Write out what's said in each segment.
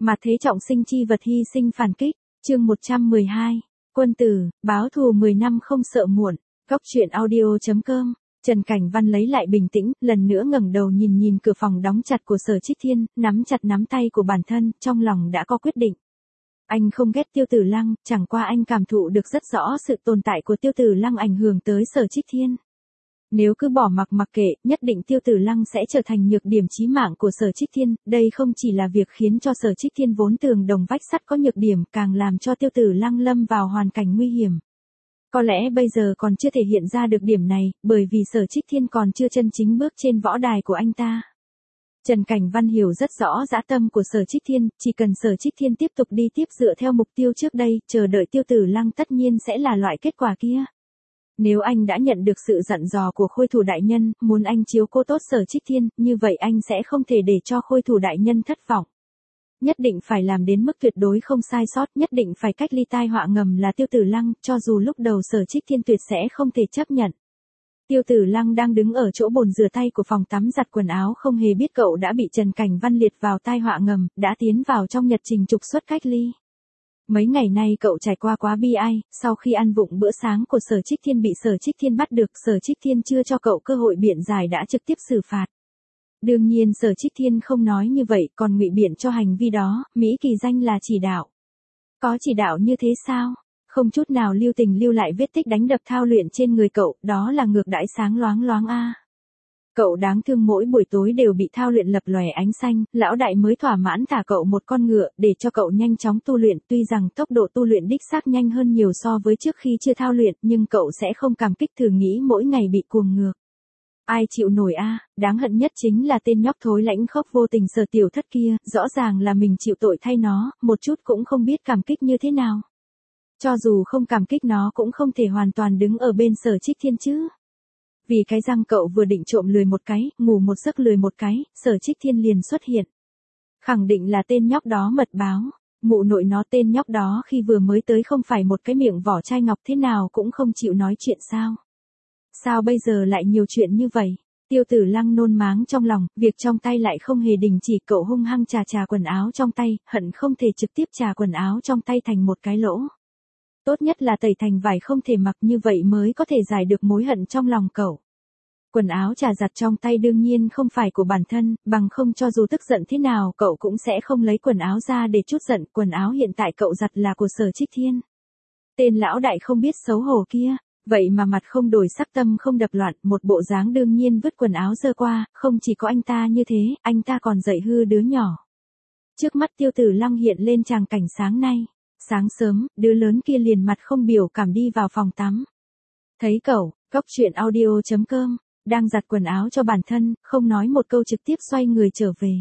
Mà thế trọng sinh chi vật hy sinh phản kích, chương 112, quân tử, báo thù 10 năm không sợ muộn, góc truyện audio.com. Trần Cảnh Văn lấy lại bình tĩnh, lần nữa ngẩng đầu nhìn cửa phòng đóng chặt của Sở Trích Thiên, nắm chặt nắm tay của bản thân, trong lòng đã có quyết định. Anh không ghét Tiêu Tử Lăng, chẳng qua anh cảm thụ được rất rõ sự tồn tại của Tiêu Tử Lăng ảnh hưởng tới Sở Trích Thiên. Nếu cứ bỏ mặc kệ, nhất định Tiêu Tử Lăng sẽ trở thành nhược điểm chí mạng của Sở Trích Thiên, đây không chỉ là việc khiến cho Sở Trích Thiên vốn tường đồng vách sắt có nhược điểm, càng làm cho Tiêu Tử Lăng lâm vào hoàn cảnh nguy hiểm. Có lẽ bây giờ còn chưa thể hiện ra được điểm này, bởi vì Sở Trích Thiên còn chưa chân chính bước trên võ đài của anh ta. Trần Cảnh Văn hiểu rất rõ dã tâm của Sở Trích Thiên, chỉ cần Sở Trích Thiên tiếp tục đi tiếp dựa theo mục tiêu trước đây, chờ đợi Tiêu Tử Lăng tất nhiên sẽ là loại kết quả kia. Nếu anh đã nhận được sự dặn dò của Khôi Thủ đại nhân, muốn anh chiếu cố tốt Sở Trích Thiên, như vậy anh sẽ không thể để cho Khôi Thủ đại nhân thất vọng. Nhất định phải làm đến mức tuyệt đối không sai sót, nhất định phải cách ly tai họa ngầm là Tiêu Tử Lăng, cho dù lúc đầu Sở Trích Thiên tuyệt sẽ không thể chấp nhận. Tiêu Tử Lăng đang đứng ở chỗ bồn rửa tay của phòng tắm giặt quần áo, không hề biết cậu đã bị Trần Cảnh Văn liệt vào tai họa ngầm, đã tiến vào trong nhật trình trục xuất cách ly. Mấy ngày nay cậu trải qua quá bi ai, sau khi ăn vụng bữa sáng của Sở Trích Thiên bị Sở Trích Thiên bắt được, Sở Trích Thiên chưa cho cậu cơ hội biện giải đã trực tiếp xử phạt. Đương nhiên Sở Trích Thiên không nói như vậy, còn ngụy biện cho hành vi đó, Mỹ kỳ danh là chỉ đạo. Có chỉ đạo như thế sao? Không chút nào lưu tình lưu lại vết tích đánh đập thao luyện trên người cậu, đó là ngược đãi sáng loáng a. Cậu đáng thương mỗi buổi tối đều bị thao luyện lập lòe ánh xanh, lão đại mới thỏa mãn thả cậu một con ngựa để cho cậu nhanh chóng tu luyện, tuy rằng tốc độ tu luyện đích xác nhanh hơn nhiều so với trước khi chưa thao luyện, nhưng cậu sẽ không cảm kích, thử nghĩ mỗi ngày bị cuồng ngược. Ai chịu nổi a, đáng hận nhất chính là tên nhóc thối lãnh khốc vô tình Sở Tiểu Thất kia, rõ ràng là mình chịu tội thay nó, một chút cũng không biết cảm kích như thế nào. Cho dù không cảm kích nó cũng không thể hoàn toàn đứng ở bên Sở Trích Thiên chứ. Vì cái răng cậu vừa định trộm lười một cái, ngủ một giấc lười một cái, Sở Trích Thiên liền xuất hiện. Khẳng định là tên nhóc đó mật báo, mụ nội nó, tên nhóc đó khi vừa mới tới không phải một cái miệng vỏ chai ngọc, thế nào cũng không chịu nói chuyện sao. Sao bây giờ lại nhiều chuyện như vậy? Tiêu Tử Lăng nôn máng trong lòng, việc trong tay lại không hề đình chỉ, cậu hung hăng chà quần áo trong tay, hận không thể trực tiếp chà quần áo trong tay thành một cái lỗ. Tốt nhất là tẩy thành vải không thể mặc, như vậy mới có thể giải được mối hận trong lòng cậu. Quần áo chà giặt trong tay đương nhiên không phải của bản thân, bằng không cho dù tức giận thế nào cậu cũng sẽ không lấy quần áo ra để trút giận, quần áo hiện tại cậu giặt là của Sở Trích Thiên. Tên lão đại không biết xấu hổ kia, vậy mà mặt không đổi sắc tâm không đập loạn, một bộ dáng đương nhiên vứt quần áo dơ qua, không chỉ có anh ta như thế, anh ta còn dạy hư đứa nhỏ. Trước mắt Tiêu Tử Lăng hiện lên tràng cảnh sáng nay. Sáng sớm, đứa lớn kia liền mặt không biểu cảm đi vào phòng tắm. Thấy cậu, góc truyện audio.com, đang giặt quần áo cho bản thân, không nói một câu trực tiếp xoay người trở về.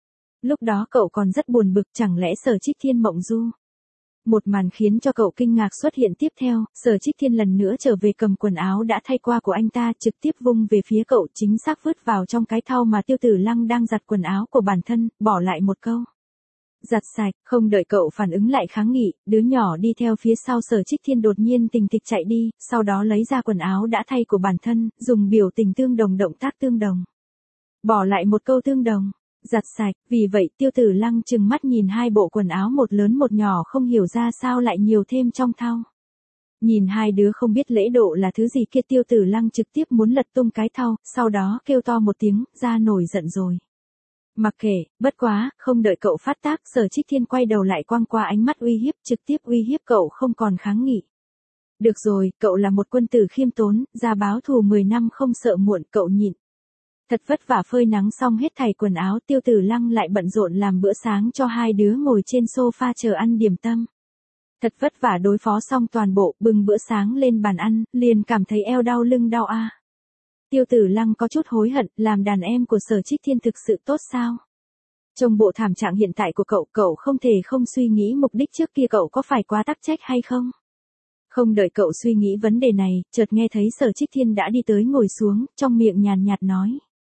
Lúc đó cậu còn rất buồn bực, chẳng lẽ Sở Trích Thiên mộng du. Một màn khiến cho cậu kinh ngạc xuất hiện tiếp theo, Sở Trích Thiên lần nữa trở về cầm quần áo đã thay qua của anh ta, trực tiếp vung về phía cậu, chính xác vứt vào trong cái thau mà Tiêu Tử Lăng đang giặt quần áo của bản thân, bỏ lại một câu. Giặt sạch, không đợi cậu phản ứng lại kháng nghị, đứa nhỏ đi theo phía sau Sở Trích Thiên đột nhiên tình thịch chạy đi, sau đó lấy ra quần áo đã thay của bản thân, dùng biểu tình tương đồng động tác tương đồng. Bỏ lại một câu tương đồng, giặt sạch, vì vậy Tiêu Tử Lăng trừng mắt nhìn hai bộ quần áo một lớn một nhỏ không hiểu ra sao lại nhiều thêm trong thau. Nhìn hai đứa không biết lễ độ là thứ gì kia, Tiêu Tử Lăng trực tiếp muốn lật tung cái thau, sau đó kêu to một tiếng, ra nổi giận rồi. Mặc kệ, bất quá, không đợi cậu phát tác, Sở Trích Thiên quay đầu lại quăng qua ánh mắt uy hiếp, trực tiếp uy hiếp cậu không còn kháng nghị. Được rồi, cậu là một quân tử khiêm tốn, ra báo thù 10 năm không sợ muộn, cậu nhịn. Thật vất vả phơi nắng xong hết thảy quần áo, Tiêu Tử Lăng lại bận rộn làm bữa sáng cho hai đứa ngồi trên sofa chờ ăn điểm tâm. Thật vất vả đối phó xong toàn bộ, bưng bữa sáng lên bàn ăn, liền cảm thấy eo đau lưng đau a. Tiêu Tử Lăng có chút hối hận, làm đàn em của Sở Trích Thiên thực sự tốt sao? Trong bộ thảm trạng hiện tại của cậu không thể không suy nghĩ mục đích trước kia cậu có phải quá tắc trách hay không? Không đợi cậu suy nghĩ vấn đề này, chợt nghe thấy Sở Trích Thiên đã đi tới ngồi xuống, trong miệng nhàn nhạt nói.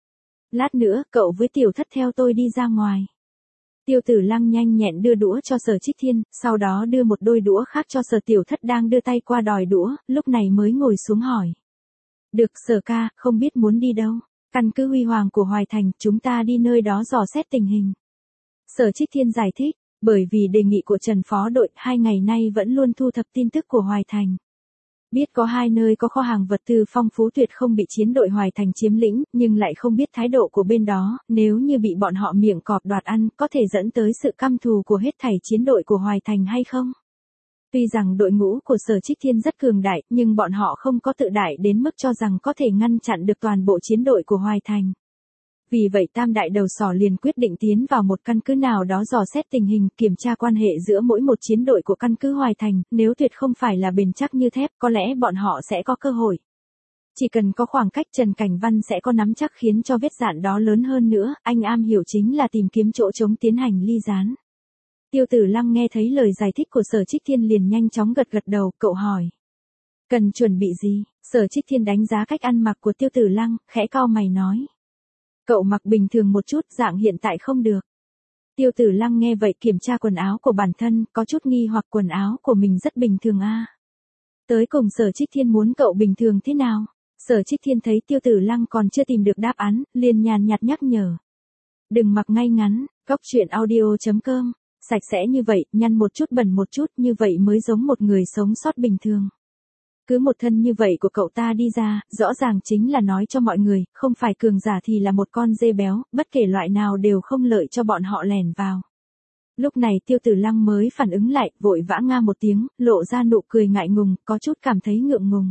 Lát nữa, cậu với Tiểu Thất theo tôi đi ra ngoài. Tiêu Tử Lăng nhanh nhẹn đưa đũa cho Sở Trích Thiên, sau đó đưa một đôi đũa khác cho Sở Tiểu Thất đang đưa tay qua đòi đũa, lúc này mới ngồi xuống hỏi. Được Sở ca, không biết muốn đi đâu. Căn cứ huy hoàng của Hoài Thành, chúng ta đi nơi đó dò xét tình hình. Sở Trích Thiên giải thích, Bởi vì đề nghị của Trần Phó đội, 2 ngày nay vẫn luôn thu thập tin tức của Hoài Thành. Biết có 2 nơi có kho hàng vật tư phong phú tuyệt không bị chiến đội Hoài Thành chiếm lĩnh, nhưng lại không biết thái độ của bên đó, nếu như bị bọn họ miệng cọp đoạt ăn, có thể dẫn tới sự căm thù của hết thảy chiến đội của Hoài Thành hay không? Tuy rằng đội ngũ của Sở Trích Thiên rất cường đại, nhưng bọn họ không có tự đại đến mức cho rằng có thể ngăn chặn được toàn bộ chiến đội của Hoài Thành. Vì vậy tam đại đầu sỏ liền quyết định tiến vào một căn cứ nào đó dò xét tình hình, kiểm tra quan hệ giữa mỗi một chiến đội của căn cứ Hoài Thành, nếu tuyệt không phải là bền chắc như thép, có lẽ bọn họ sẽ có cơ hội. Chỉ cần có khoảng cách Trần Cảnh Văn sẽ có nắm chắc khiến cho vết dạn đó lớn hơn nữa, anh am hiểu chính là tìm kiếm chỗ trống tiến hành ly gián. Tiêu Tử Lăng nghe thấy lời giải thích của Sở Trích Thiên liền nhanh chóng gật gật đầu, cậu hỏi. Cần chuẩn bị gì? Sở Trích Thiên đánh giá cách ăn mặc của Tiêu Tử Lăng, khẽ cau mày nói. Cậu mặc bình thường một chút, dạng hiện tại không được. Tiêu Tử Lăng nghe vậy kiểm tra quần áo của bản thân, có chút nghi hoặc quần áo của mình rất bình thường a. Tới cùng Sở Trích Thiên muốn cậu bình thường thế nào? Sở Trích Thiên thấy Tiêu Tử Lăng còn chưa tìm được đáp án, liền nhàn nhạt nhắc nhở. Đừng mặc ngay ngắn, goctruyện.audio.com, sạch sẽ như vậy, nhăn một chút bẩn một chút như vậy mới giống một người sống sót bình thường. Cứ một thân như vậy của cậu ta đi ra, rõ ràng chính là nói cho mọi người, không phải cường giả thì là một con dê béo, bất kể loại nào đều không lợi cho bọn họ lẻn vào. Lúc này Tiêu Tử Lăng mới phản ứng lại, vội vã nga một tiếng, lộ ra nụ cười ngại ngùng, có chút cảm thấy ngượng ngùng.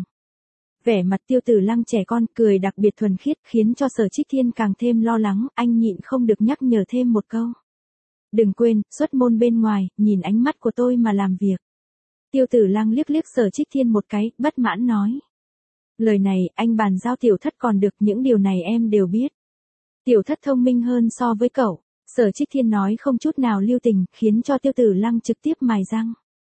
Vẻ mặt Tiêu Tử Lăng trẻ con, cười đặc biệt thuần khiết, khiến cho Sở Trích Thiên càng thêm lo lắng, anh nhịn không được nhắc nhở thêm một câu. Đừng quên, xuất môn bên ngoài, nhìn ánh mắt của tôi mà làm việc. Tiêu Tử Lăng liếc liếc Sở Trích Thiên một cái, bất mãn nói. Lời này, anh bàn giao Tiểu Thất còn được, những điều này em đều biết. Tiểu Thất thông minh hơn so với cậu. Sở Trích Thiên nói không chút nào lưu tình, khiến cho Tiêu Tử Lăng trực tiếp mài răng.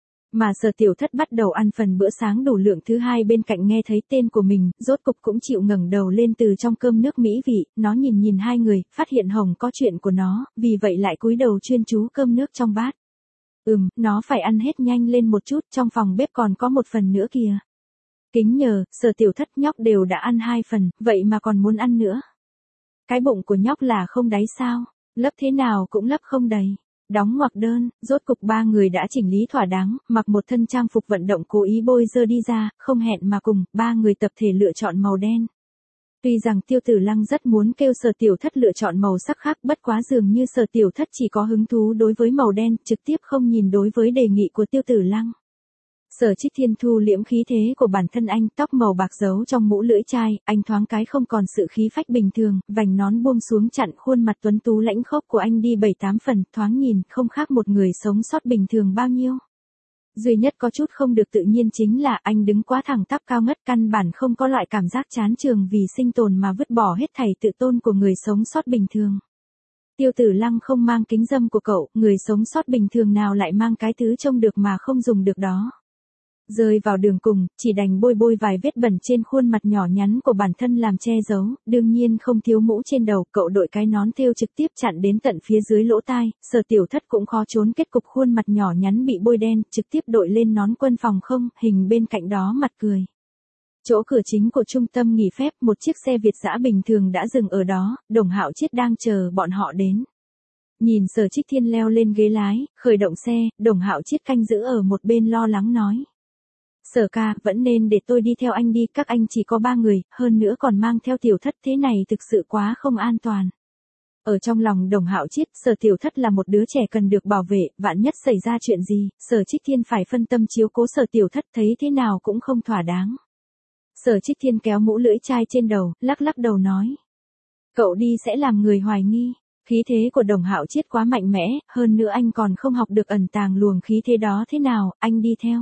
Mà Sở Tiểu Thất bắt đầu ăn phần bữa sáng đủ lượng thứ hai bên cạnh nghe thấy tên của mình, rốt cục cũng chịu ngẩng đầu lên từ trong cơm nước mỹ vị, nó nhìn nhìn hai người, phát hiện Hồng có chuyện của nó, vì vậy lại cúi đầu chuyên chú cơm nước trong bát. Nó phải ăn hết nhanh lên một chút, trong phòng bếp còn có một phần nữa kìa. Kính nhờ, Sở Tiểu Thất nhóc đều đã ăn 2 phần, vậy mà còn muốn ăn nữa. Cái bụng của nhóc là không đáy sao, lấp thế nào cũng lấp không đầy. Đóng ngoặc đơn, rốt cục 3 người đã chỉnh lý thỏa đáng, mặc một thân trang phục vận động cố ý bôi dơ đi ra, không hẹn mà cùng, 3 người tập thể lựa chọn màu đen. Tuy rằng Tiêu Tử Lăng rất muốn kêu Sở Tiểu Thất lựa chọn màu sắc khác, bất quá dường như Sở Tiểu Thất chỉ có hứng thú đối với màu đen, trực tiếp không nhìn đối với đề nghị của Tiêu Tử Lăng. Sở Trích Thiên thu liễm khí thế của bản thân anh, tóc màu bạc giấu trong mũ lưỡi chai, anh thoáng cái không còn sự khí phách bình thường, vành nón buông xuống chặn khuôn mặt tuấn tú lãnh khốc của anh đi 7-8 phần, thoáng nhìn không khác một người sống sót bình thường bao nhiêu. Duy nhất có chút không được tự nhiên chính là anh đứng quá thẳng tắp cao ngất, căn bản không có loại cảm giác chán trường vì sinh tồn mà vứt bỏ hết thảy tự tôn của người sống sót bình thường. Tiêu Tử Lăng không mang kính dâm của cậu, người sống sót bình thường nào lại mang cái thứ trông được mà không dùng được đó. Rơi vào đường cùng, chỉ đành bôi vài vết bẩn trên khuôn mặt nhỏ nhắn của bản thân làm che giấu, đương nhiên không thiếu mũ trên đầu, cậu đội cái nón thêu trực tiếp chặn đến tận phía dưới lỗ tai, Sở Tiểu Thất cũng khó trốn kết cục khuôn mặt nhỏ nhắn bị bôi đen, trực tiếp đội lên nón quân phòng không, hình bên cạnh đó mặt cười. Chỗ cửa chính của trung tâm nghỉ phép, một chiếc xe Việt dã bình thường đã dừng ở đó, Đồng Hạo Chiết đang chờ bọn họ đến. Nhìn Sở Trích Thiên leo lên ghế lái, khởi động xe, Đồng Hạo Chiết canh giữ ở một bên lo lắng nói. Sở ca, vẫn nên để tôi đi theo anh đi, các anh chỉ có 3 người, hơn nữa còn mang theo Tiểu Thất, thế này thực sự quá không an toàn. Ở trong lòng Đồng Hạo Chiết, Sở Tiểu Thất là một đứa trẻ cần được bảo vệ, vạn nhất xảy ra chuyện gì, Sở Trích Thiên phải phân tâm chiếu cố Sở Tiểu Thất, thấy thế nào cũng không thỏa đáng. Sở Trích Thiên kéo mũ lưỡi chai trên đầu, lắc lắc đầu nói. Cậu đi sẽ làm người hoài nghi. Khí thế của Đồng Hạo Chiết quá mạnh mẽ, hơn nữa anh còn không học được ẩn tàng luồng khí thế đó thế nào, anh đi theo.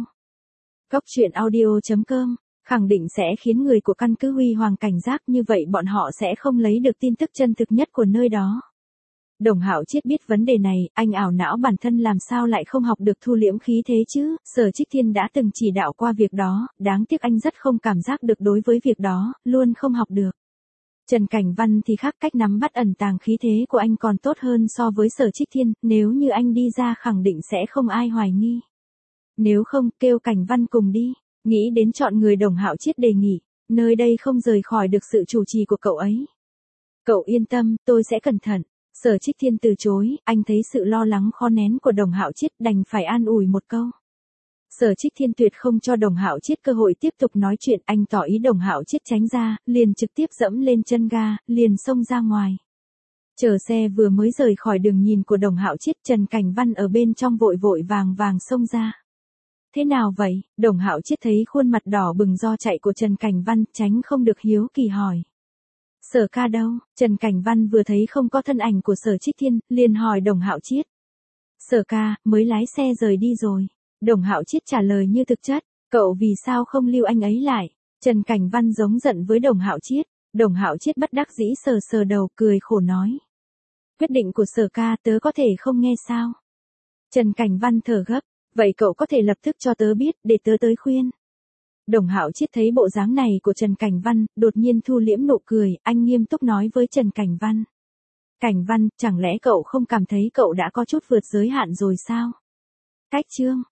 Goctruyện.audio.com, khẳng định sẽ khiến người của căn cứ Huy Hoàng cảnh giác, như vậy bọn họ sẽ không lấy được tin tức chân thực nhất của nơi đó. Đồng Hạo Chiết biết vấn đề này, anh ảo não bản thân làm sao lại không học được thu liễm khí thế chứ, Sở Trích Thiên đã từng chỉ đạo qua việc đó, đáng tiếc anh rất không cảm giác được đối với việc đó, luôn không học được. Trần Cảnh Văn thì khác, cách nắm bắt ẩn tàng khí thế của anh còn tốt hơn so với Sở Trích Thiên, nếu như anh đi ra khẳng định sẽ không ai hoài nghi. Nếu không, kêu Cảnh Văn cùng đi, nghĩ đến chọn người Đồng Hạo Chiết đề nghị, nơi đây không rời khỏi được sự chủ trì của cậu ấy. Cậu yên tâm, tôi sẽ cẩn thận. Sở Trích Thiên từ chối, anh thấy sự lo lắng khó nén của Đồng Hạo Chiết đành phải an ủi một câu. Sở Trích Thiên tuyệt không cho Đồng Hạo Chiết cơ hội tiếp tục nói chuyện, anh tỏ ý Đồng Hạo Chiết tránh ra, liền trực tiếp dẫm lên chân ga, liền xông ra ngoài. Chờ xe vừa mới rời khỏi đường nhìn của Đồng Hạo Chiết, Trần Cảnh Văn ở bên trong vội vội vàng vàng xông ra. Thế nào vậy? Đồng Hạo Chiết thấy khuôn mặt đỏ bừng do chạy của Trần Cảnh Văn, tránh không được hiếu kỳ hỏi. Sở ca đâu? Trần Cảnh Văn vừa thấy không có thân ảnh của Sở Trích Thiên, liền hỏi Đồng Hạo Chiết. Sở ca, mới lái xe rời đi rồi. Đồng Hạo Chiết trả lời như thực chất, cậu vì sao không lưu anh ấy lại? Trần Cảnh Văn giống giận với Đồng Hạo Chiết. Đồng Hạo Chiết bất đắc dĩ sờ sờ đầu, cười khổ nói. Quyết định của Sở ca tớ có thể không nghe sao? Trần Cảnh Văn thở gấp, vậy cậu có thể lập tức cho tớ biết để tớ tới khuyên. Đồng Hạo Chiết thấy bộ dáng này của Trần Cảnh Văn, đột nhiên thu liễm nụ cười, anh nghiêm túc nói với Trần Cảnh Văn. Cảnh Văn, chẳng lẽ cậu không cảm thấy cậu đã có chút vượt giới hạn rồi sao? Cách chương